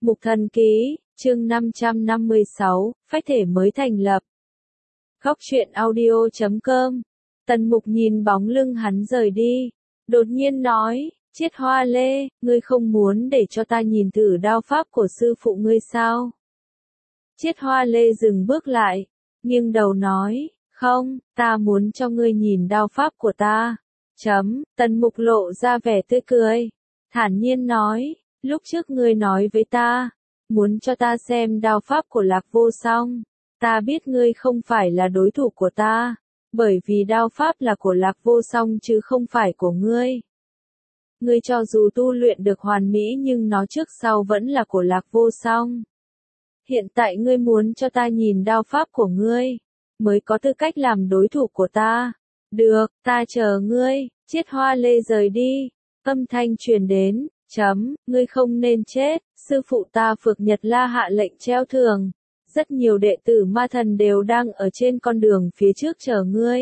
Mục Thần Ký, chương 556, phách thể mới thành lập. Góc truyện audio.com. Tần Mục nhìn bóng lưng hắn rời đi, đột nhiên nói, Chiết Hoa Lê, ngươi không muốn để cho ta nhìn thử đao pháp của sư phụ ngươi sao? Chiết Hoa Lê dừng bước lại, nghiêng đầu nói, không, ta muốn cho ngươi nhìn đao pháp của ta. Tần Mục lộ ra vẻ tươi cười, thản nhiên nói, lúc trước ngươi nói với ta, muốn cho ta xem đao pháp của Lạc Vô Song. Ta biết ngươi không phải là đối thủ của ta, bởi vì đao pháp là của Lạc Vô Song chứ không phải của ngươi. Ngươi cho dù tu luyện được hoàn mỹ nhưng nó trước sau vẫn là của Lạc Vô Song. Hiện tại ngươi muốn cho ta nhìn đao pháp của ngươi, mới có tư cách làm đối thủ của ta. Được, ta chờ ngươi. Chiết Hoa Lê rời đi, âm thanh truyền đến, ngươi không nên chết, sư phụ ta Phược Nhật La hạ lệnh treo thưởng. Rất nhiều đệ tử ma thần đều đang ở trên con đường phía trước chờ ngươi.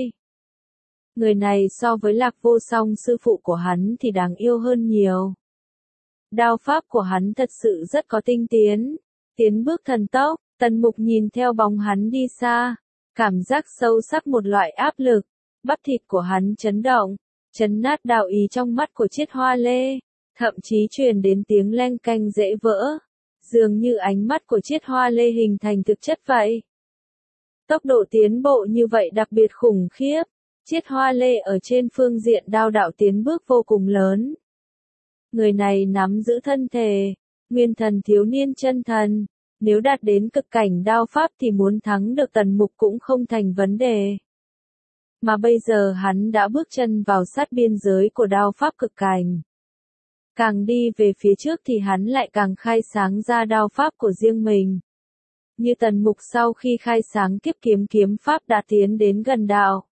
Người này so với Lạc Vô Song sư phụ của hắn thì đáng yêu hơn nhiều. Đao pháp của hắn thật sự rất có tinh tiến, tiến bước thần tốc. Tần Mục nhìn theo bóng hắn đi xa, cảm giác sâu sắc một loại áp lực, bắp thịt của hắn chấn động, chấn nát đạo ý trong mắt của Chiết Hoa Lê, thậm chí truyền đến tiếng leng canh dễ vỡ, dường như ánh mắt của Chiết Hoa Lê hình thành thực chất vậy. Tốc độ tiến bộ như vậy đặc biệt khủng khiếp, Chiết Hoa Lê ở trên phương diện đao đạo tiến bước vô cùng lớn. Người này nắm giữ thân thể, nguyên thần thiếu niên chân thần, nếu đạt đến cực cảnh đao pháp thì muốn thắng được Tần Mục cũng không thành vấn đề. Mà bây giờ hắn đã bước chân vào sát biên giới của đao pháp cực cảnh. Càng đi về phía trước thì hắn lại càng khai sáng ra đao pháp của riêng mình. Như Tần Mục sau khi khai sáng kiếp kiếm pháp đã tiến đến gần đạo,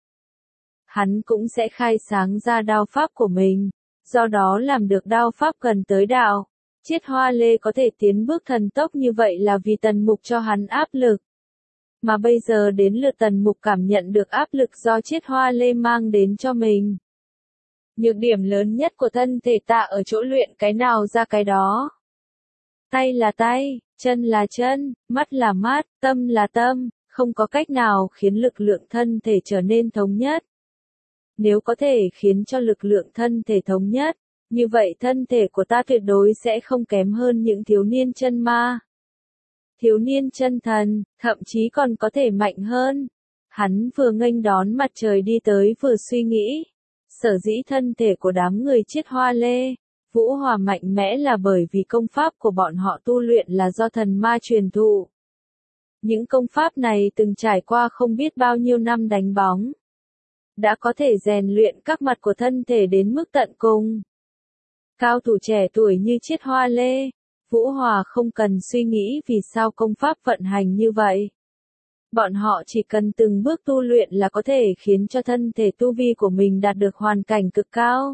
hắn cũng sẽ khai sáng ra đao pháp của mình, do đó làm được đao pháp gần tới đạo. Chiết Hoa Lê có thể tiến bước thần tốc như vậy là vì Tần Mục cho hắn áp lực. Mà bây giờ đến lượt Tần Mục cảm nhận được áp lực do Chiết Hoa Lê mang đến cho mình. Nhược điểm lớn nhất của thân thể ta ở chỗ luyện cái nào ra cái đó. Tay là tay, chân là chân, mắt là mắt, tâm là tâm, không có cách nào khiến lực lượng thân thể trở nên thống nhất. Nếu có thể khiến cho lực lượng thân thể thống nhất, như vậy thân thể của ta tuyệt đối sẽ không kém hơn những thiếu niên chân ma. Thiếu niên chân thần, thậm chí còn có thể mạnh hơn. Hắn vừa nghênh đón mặt trời đi tới vừa suy nghĩ. Sở dĩ thân thể của đám người Chiết Hoa Lê, Vũ Hòa mạnh mẽ là bởi vì công pháp của bọn họ tu luyện là do thần ma truyền thụ. Những công pháp này từng trải qua không biết bao nhiêu năm đánh bóng, đã có thể rèn luyện các mặt của thân thể đến mức tận cùng. Cao thủ trẻ tuổi như Chiết Hoa Lê, Vũ Hòa không cần suy nghĩ vì sao công pháp vận hành như vậy. Bọn họ chỉ cần từng bước tu luyện là có thể khiến cho thân thể tu vi của mình đạt được hoàn cảnh cực cao.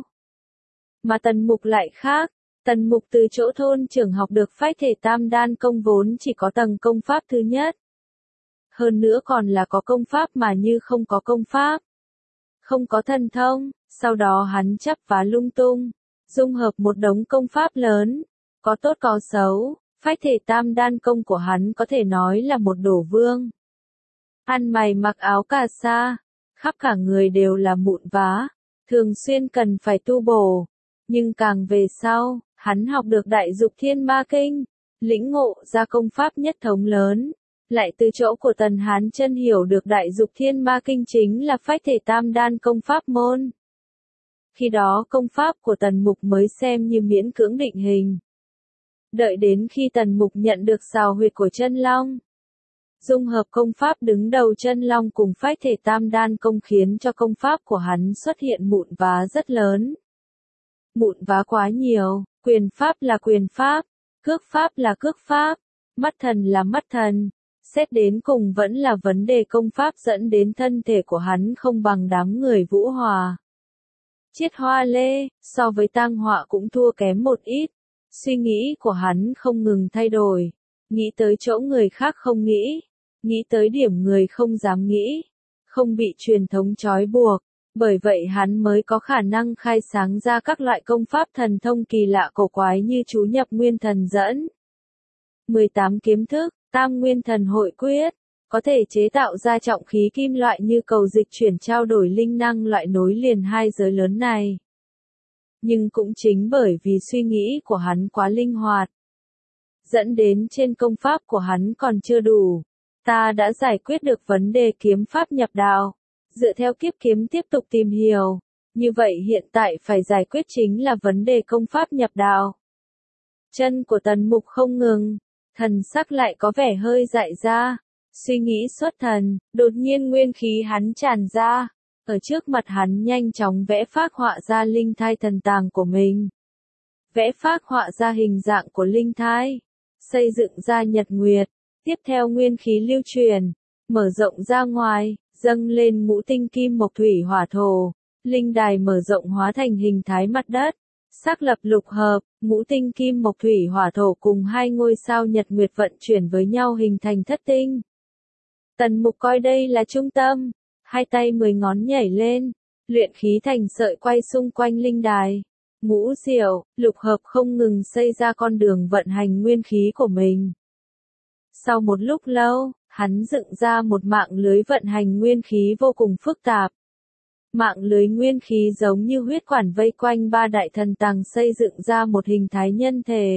Mà Tần Mục lại khác, Tần Mục từ chỗ thôn trưởng học được phách thể tam đan công vốn chỉ có tầng công pháp thứ nhất. Hơn nữa còn là có công pháp mà như không có công pháp. Không có thần thông, sau đó hắn chắp vá lung tung, dung hợp một đống công pháp lớn, có tốt có xấu, phách thể tam đan công của hắn có thể nói là một đổ vương. Ăn mày mặc áo cà sa, khắp cả người đều là mụn vá, thường xuyên cần phải tu bổ. Nhưng càng về sau, hắn học được Đại Dục Thiên Ma Kinh, lĩnh ngộ ra công pháp nhất thống lớn, lại từ chỗ của Tần Hán Chân hiểu được Đại Dục Thiên Ma Kinh chính là phách thể tam đan công pháp môn. Khi đó công pháp của Tần Mục mới xem như miễn cưỡng định hình. Đợi đến khi Tần Mục nhận được xào huyệt của chân long, dung hợp công pháp đứng đầu chân long cùng phách thể tam đan công khiến cho công pháp của hắn xuất hiện mụn vá rất lớn. Mụn vá quá nhiều, quyền pháp là quyền pháp, cước pháp là cước pháp, mắt thần là mắt thần. Xét đến cùng vẫn là vấn đề công pháp dẫn đến thân thể của hắn không bằng đám người Vũ Hòa. Chiết Hoa Lê, so với Tang Họa cũng thua kém một ít. Suy nghĩ của hắn không ngừng thay đổi, nghĩ tới chỗ người khác không nghĩ tới điểm người không dám nghĩ, không bị truyền thống trói buộc, bởi vậy hắn mới có khả năng khai sáng ra các loại công pháp thần thông kỳ lạ cổ quái như chú nhập nguyên thần dẫn. 18 kiếm thức, Tam Nguyên Thần Hội Quyết, có thể chế tạo ra trọng khí kim loại như cầu dịch chuyển trao đổi linh năng loại nối liền hai giới lớn này. Nhưng cũng chính bởi vì suy nghĩ của hắn quá linh hoạt, dẫn đến trên công pháp của hắn còn chưa đủ. Ta đã giải quyết được vấn đề kiếm pháp nhập đạo, dựa theo kiếp kiếm tiếp tục tìm hiểu. Như vậy hiện tại phải giải quyết chính là vấn đề công pháp nhập đạo. Chân của Tần Mục không ngừng, thần sắc lại có vẻ hơi dại ra. Suy nghĩ xuất thần, đột nhiên nguyên khí hắn tràn ra. Ở trước mặt hắn nhanh chóng vẽ phác họa ra linh thai thần tàng của mình. Vẽ phác họa ra hình dạng của linh thai. Xây dựng ra nhật nguyệt. Tiếp theo nguyên khí lưu truyền. Mở rộng ra ngoài, dâng lên ngũ tinh kim mộc thủy hỏa thổ. Linh đài mở rộng hóa thành hình thái mặt đất. Xác lập lục hợp, ngũ tinh kim mộc thủy hỏa thổ cùng hai ngôi sao nhật nguyệt vận chuyển với nhau hình thành thất tinh. Tần Mục coi đây là trung tâm, hai tay 10 ngón nhảy lên, luyện khí thành sợi quay xung quanh linh đài. Ngũ diệu, lục hợp không ngừng xây ra con đường vận hành nguyên khí của mình. Sau một lúc lâu, hắn dựng ra một mạng lưới vận hành nguyên khí vô cùng phức tạp. Mạng lưới nguyên khí giống như huyết quản vây quanh ba đại thần tàng xây dựng ra một hình thái nhân thể.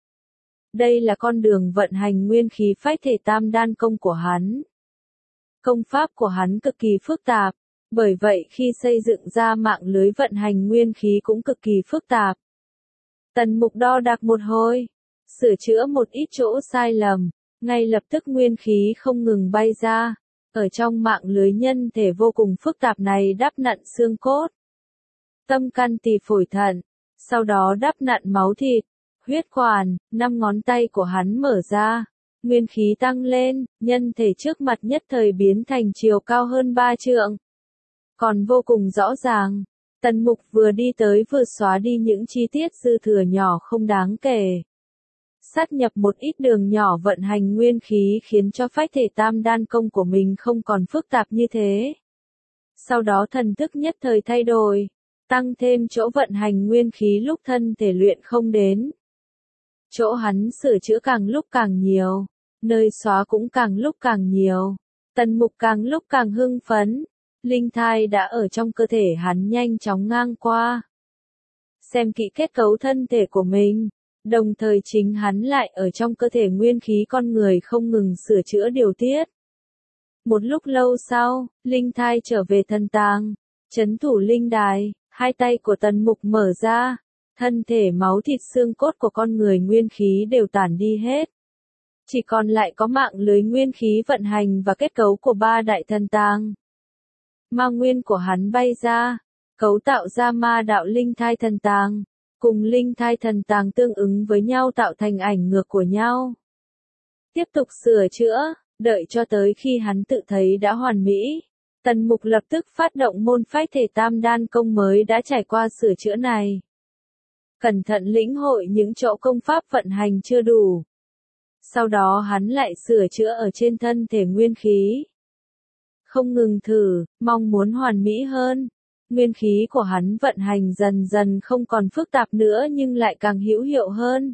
Đây là con đường vận hành nguyên khí phách thể tam đan công của hắn. Công pháp của hắn cực kỳ phức tạp, bởi vậy khi xây dựng ra mạng lưới vận hành nguyên khí cũng cực kỳ phức tạp. Tần Mục đo đạc một hồi, sửa chữa một ít chỗ sai lầm, ngay lập tức nguyên khí không ngừng bay ra. Ở trong mạng lưới nhân thể vô cùng phức tạp này đắp nặn xương cốt, tâm can tỳ phổi thận, sau đó đắp nặn máu thịt, huyết quản, 5 ngón tay của hắn mở ra, nguyên khí tăng lên, nhân thể trước mặt nhất thời biến thành chiều cao hơn 3 trượng. Còn vô cùng rõ ràng, Tần Mục vừa đi tới vừa xóa đi những chi tiết dư thừa nhỏ không đáng kể. Sát nhập một ít đường nhỏ vận hành nguyên khí khiến cho phách thể tam đan công của mình không còn phức tạp như thế. Sau đó thần thức nhất thời thay đổi, tăng thêm chỗ vận hành nguyên khí lúc thân thể luyện không đến. Chỗ hắn sửa chữa càng lúc càng nhiều, nơi xóa cũng càng lúc càng nhiều. Tần Mục càng lúc càng hưng phấn, linh thai đã ở trong cơ thể hắn nhanh chóng ngang qua. Xem kỹ kết cấu thân thể của mình. Đồng thời chính hắn lại ở trong cơ thể nguyên khí con người không ngừng sửa chữa điều tiết. Một lúc lâu sau, linh thai trở về thần tàng, trấn thủ linh đài, hai tay của Tần Mục mở ra, thân thể máu thịt xương cốt của con người nguyên khí đều tản đi hết. Chỉ còn lại có mạng lưới nguyên khí vận hành và kết cấu của ba đại thần tàng. Ma nguyên của hắn bay ra, cấu tạo ra ma đạo linh thai thần tàng. Cùng linh thai thần tàng tương ứng với nhau tạo thành ảnh ngược của nhau. Tiếp tục sửa chữa, đợi cho tới khi hắn tự thấy đã hoàn mỹ. Tần Mục lập tức phát động môn phách thể tam đan công mới đã trải qua sửa chữa này. Cẩn thận lĩnh hội những chỗ công pháp vận hành chưa đủ. Sau đó hắn lại sửa chữa ở trên thân thể nguyên khí. Không ngừng thử, mong muốn hoàn mỹ hơn. Nguyên khí của hắn vận hành dần dần không còn phức tạp nữa nhưng lại càng hữu hiệu hơn.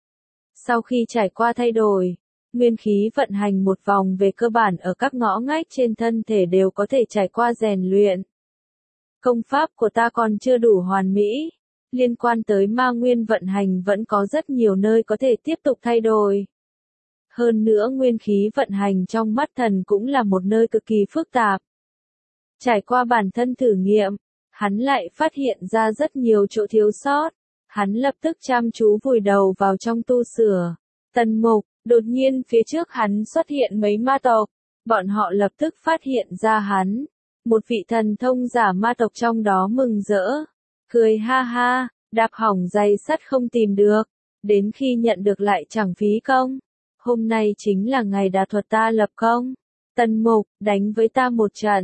Sau khi trải qua thay đổi, nguyên khí vận hành một vòng về cơ bản ở các ngõ ngách trên thân thể đều có thể trải qua rèn luyện. Công pháp của ta còn chưa đủ hoàn mỹ, liên quan tới ma nguyên vận hành vẫn có rất nhiều nơi có thể tiếp tục thay đổi. Hơn nữa nguyên khí vận hành trong mắt thần cũng là một nơi cực kỳ phức tạp. Trải qua bản thân thử nghiệm, hắn lại phát hiện ra rất nhiều chỗ thiếu sót. Hắn lập tức chăm chú vùi đầu vào trong tu sửa. Tần Mục, đột nhiên phía trước hắn xuất hiện mấy ma tộc. Bọn họ lập tức phát hiện ra hắn. Một vị thần thông giả ma tộc trong đó mừng rỡ. Cười ha ha, đạp hỏng giày sắt không tìm được. Đến khi nhận được lại chẳng phí công. Hôm nay chính là ngày đà thuật ta lập công. Tần Mục, đánh với ta một trận.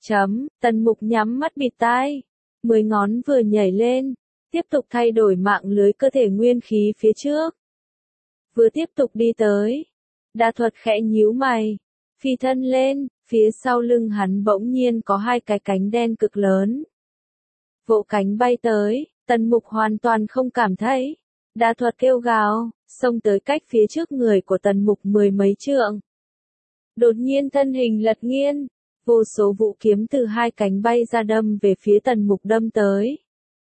Tần Mục nhắm mắt bịt tai. 10 ngón vừa nhảy lên. Tiếp tục thay đổi mạng lưới cơ thể nguyên khí phía trước. Vừa tiếp tục đi tới. Đa thuật khẽ nhíu mày. Phi thân lên, phía sau lưng hắn bỗng nhiên có hai cái cánh đen cực lớn. Vỗ cánh bay tới, Tần Mục hoàn toàn không cảm thấy. Đa Thuật kêu gào, xông tới cách phía trước người của Tần Mục mười mấy trượng. Đột nhiên thân hình lật nghiêng, vô số vũ kiếm từ hai cánh bay ra đâm về phía Tần Mục đâm tới.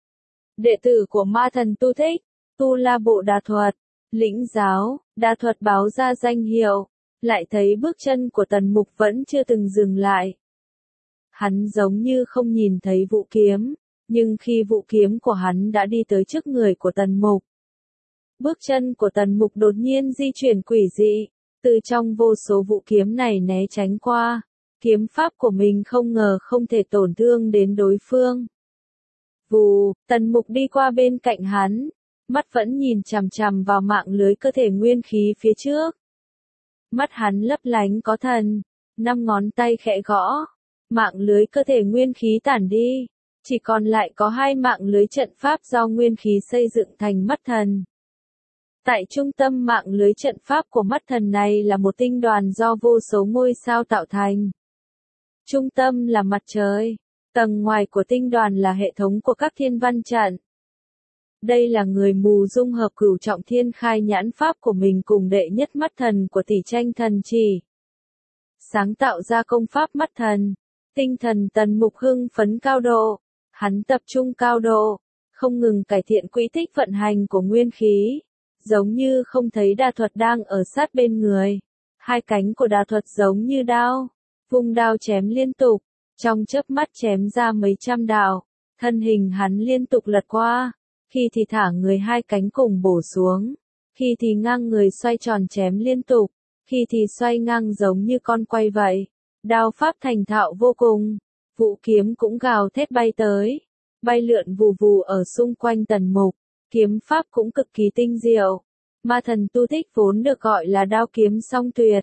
Đệ tử của ma thần Tu Thích, Tu La Bộ Đa Thuật, lĩnh giáo, Đa Thuật báo ra danh hiệu, lại thấy bước chân của Tần Mục vẫn chưa từng dừng lại. Hắn giống như không nhìn thấy vũ kiếm, nhưng khi vũ kiếm của hắn đã đi tới trước người của Tần Mục. Bước chân của Tần Mục đột nhiên di chuyển quỷ dị, từ trong vô số vũ kiếm này né tránh qua, kiếm pháp của mình không ngờ không thể tổn thương đến đối phương. Vù, Tần Mục đi qua bên cạnh hắn, mắt vẫn nhìn chằm chằm vào mạng lưới cơ thể nguyên khí phía trước. Mắt hắn lấp lánh có thần, 5 ngón tay khẽ gõ, mạng lưới cơ thể nguyên khí tản đi, chỉ còn lại có 2 mạng lưới trận pháp do nguyên khí xây dựng thành mắt thần. Tại trung tâm mạng lưới trận pháp của mắt thần này là một tinh đoàn do vô số ngôi sao tạo thành. Trung tâm là mặt trời, tầng ngoài của tinh đoàn là hệ thống của các thiên văn trận. Đây là người mù dung hợp cửu trọng thiên khai nhãn pháp của mình cùng đệ nhất mắt thần của tỷ tranh thần chỉ. Sáng tạo ra công pháp mắt thần, tinh thần Tần Mục hưng phấn cao độ, hắn tập trung cao độ, không ngừng cải thiện quỹ tích vận hành của nguyên khí, giống như không thấy Đa Thuật đang ở sát bên người. Hai cánh của Đa Thuật giống như đao, vung đao chém liên tục, trong chớp mắt chém ra mấy trăm đạo, thân hình hắn liên tục lật qua, khi thì thả người hai cánh cùng bổ xuống, khi thì ngang người xoay tròn chém liên tục, khi thì xoay ngang giống như con quay vậy. Đao pháp thành thạo vô cùng, vũ kiếm cũng gào thét bay tới, bay lượn vù vù ở xung quanh Tần Mục, kiếm pháp cũng cực kỳ tinh diệu. Ma thần Tu Thích vốn được gọi là đao kiếm song tuyệt.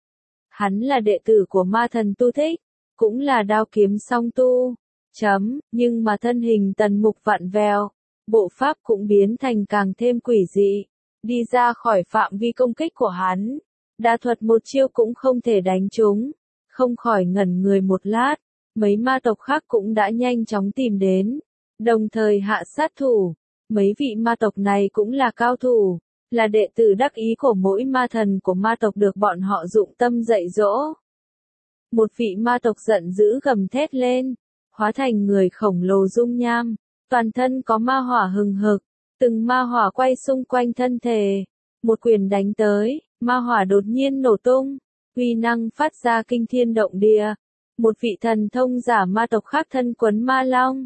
Hắn là đệ tử của ma thần Tu Thích, cũng là đao kiếm song tu. Nhưng mà thân hình Tần Mục vặn vẹo, bộ pháp cũng biến thành càng thêm quỷ dị, đi ra khỏi phạm vi công kích của hắn. Đa Thuật một chiêu cũng không thể đánh trúng, không khỏi ngẩn người một lát, mấy ma tộc khác cũng đã nhanh chóng tìm đến, đồng thời hạ sát thủ. Mấy vị ma tộc này cũng là cao thủ, là đệ tử đắc ý của mỗi ma thần của ma tộc được bọn họ dụng tâm dạy dỗ. Một vị ma tộc giận dữ gầm thét lên, hóa thành người khổng lồ dung nham, toàn thân có ma hỏa hừng hực, từng ma hỏa quay xung quanh thân thể, một quyền đánh tới, ma hỏa đột nhiên nổ tung, uy năng phát ra kinh thiên động địa. Một vị thần thông giả ma tộc khác thân quấn ma long.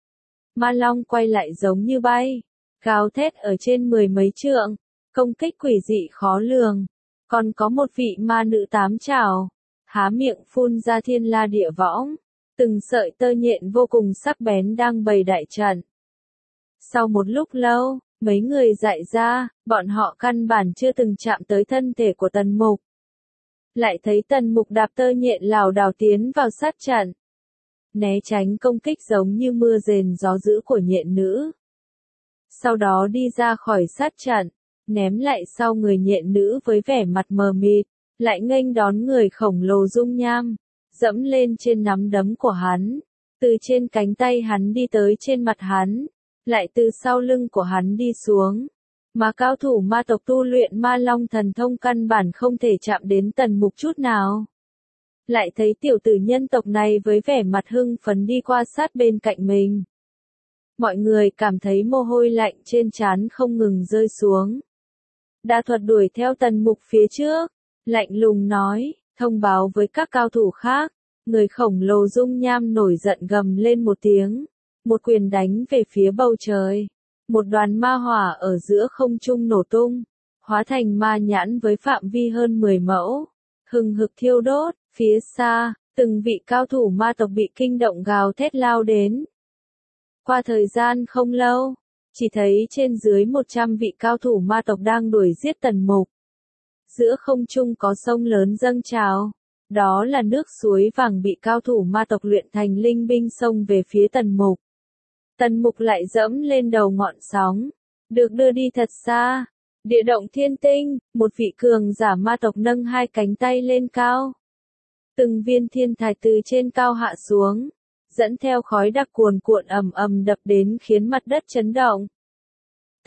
Ma long quay lại giống như bay, gào thét ở trên 10 mấy trượng, công kích quỷ dị khó lường. Còn có một vị ma nữ 8 trảo, há miệng phun ra thiên la địa võng, từng sợi tơ nhện vô cùng sắc bén đang bày đại trận. Sau một lúc lâu, mấy người dại ra, bọn họ căn bản chưa từng chạm tới thân thể của Tần Mục. Lại thấy Tần Mục đạp tơ nhện lảo đảo tiến vào sát trận, né tránh công kích giống như mưa rền gió dữ của nhện nữ. Sau đó đi ra khỏi sát trận, ném lại sau người nhện nữ với vẻ mặt mờ mịt, lại nghênh đón người khổng lồ dung nham, dẫm lên trên nắm đấm của hắn, từ trên cánh tay hắn đi tới trên mặt hắn, lại từ sau lưng của hắn đi xuống. Mà cao thủ ma tộc tu luyện ma long thần thông căn bản không thể chạm đến Tần Mục chút nào. Lại thấy tiểu tử nhân tộc này với vẻ mặt hưng phấn đi qua sát bên cạnh mình. Mọi người cảm thấy mồ hôi lạnh trên trán không ngừng rơi xuống. Đa Thuật đuổi theo Tần Mục phía trước, lạnh lùng nói, thông báo với các cao thủ khác. Người khổng lồ dung nham nổi giận gầm lên một tiếng, một quyền đánh về phía bầu trời. Một đoàn ma hỏa ở giữa không trung nổ tung, hóa thành ma nhãn với phạm vi hơn 10 mẫu, hừng hực thiêu đốt. Phía xa, từng vị cao thủ ma tộc bị kinh động gào thét lao đến. Qua thời gian không lâu, chỉ thấy trên dưới 100 vị cao thủ ma tộc đang đuổi giết Tần Mục. Giữa không trung có sông lớn dâng trào, đó là nước suối vàng bị cao thủ ma tộc luyện thành linh binh xông về phía Tần Mục. Tần Mục lại dẫm lên đầu ngọn sóng, được đưa đi thật xa. Địa động thiên tinh, một vị cường giả ma tộc nâng hai cánh tay lên cao. Từng viên thiên thạch từ trên cao hạ xuống, dẫn theo khói đặc cuồn cuộn ầm ầm đập đến khiến mặt đất chấn động.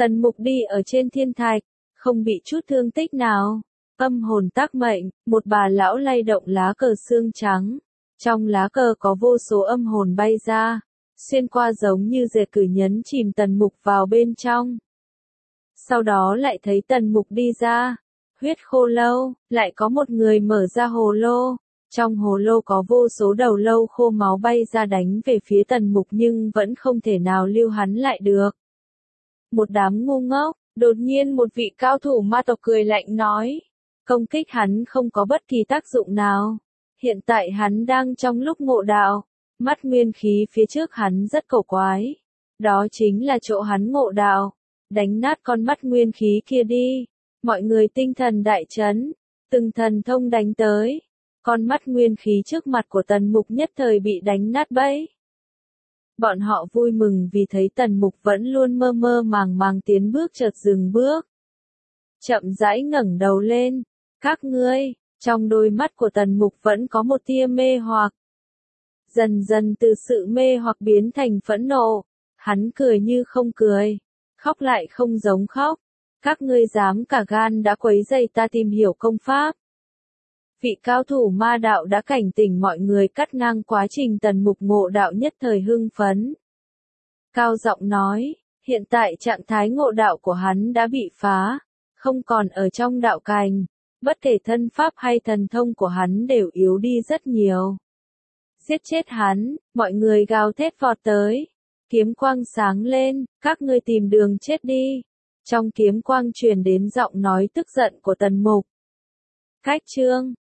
Tần Mục đi ở trên thiên thạch, không bị chút thương tích nào. Âm hồn tác mệnh, một bà lão lay động lá cờ xương trắng. Trong lá cờ có vô số âm hồn bay ra, xuyên qua giống như dệt cử nhấn chìm Tần Mục vào bên trong. Sau đó lại thấy Tần Mục đi ra. Huyết khô lâu, lại có một người mở ra hồ lô. Trong hồ lô có vô số đầu lâu khô máu bay ra đánh về phía Tần Mục nhưng vẫn không thể nào lưu hắn lại được. Một đám ngu ngốc, đột nhiên một vị cao thủ ma tộc cười lạnh nói. Công kích hắn không có bất kỳ tác dụng nào. Hiện tại hắn đang trong lúc ngộ đạo. Mắt nguyên khí phía trước hắn rất cổ quái. Đó chính là chỗ hắn ngộ đạo. Đánh nát con mắt nguyên khí kia đi. Mọi người tinh thần đại chấn. Từng thần thông đánh tới. Con mắt nguyên khí trước mặt của Tần Mục nhất thời bị đánh nát bấy. Bọn họ vui mừng vì thấy Tần Mục vẫn luôn mơ mơ màng màng tiến bước chợt dừng bước. Chậm rãi ngẩng đầu lên. Các ngươi, trong đôi mắt của Tần Mục vẫn có một tia mê hoặc. Dần dần từ sự mê hoặc biến thành phẫn nộ. Hắn cười như không cười. Khóc lại không giống khóc. Các ngươi dám cả gan đã quấy rầy ta tìm hiểu công pháp. Vị cao thủ ma đạo đã cảnh tỉnh mọi người cắt ngang quá trình Tần Mục ngộ đạo nhất thời hưng phấn. Cao giọng nói, hiện tại trạng thái ngộ đạo của hắn đã bị phá, không còn ở trong đạo cành, bất kể thân pháp hay thần thông của hắn đều yếu đi rất nhiều. Giết chết hắn, mọi người gào thét vọt tới, kiếm quang sáng lên, các ngươi tìm đường chết đi. Trong kiếm quang truyền đến giọng nói tức giận của Tần Mục. Cách chương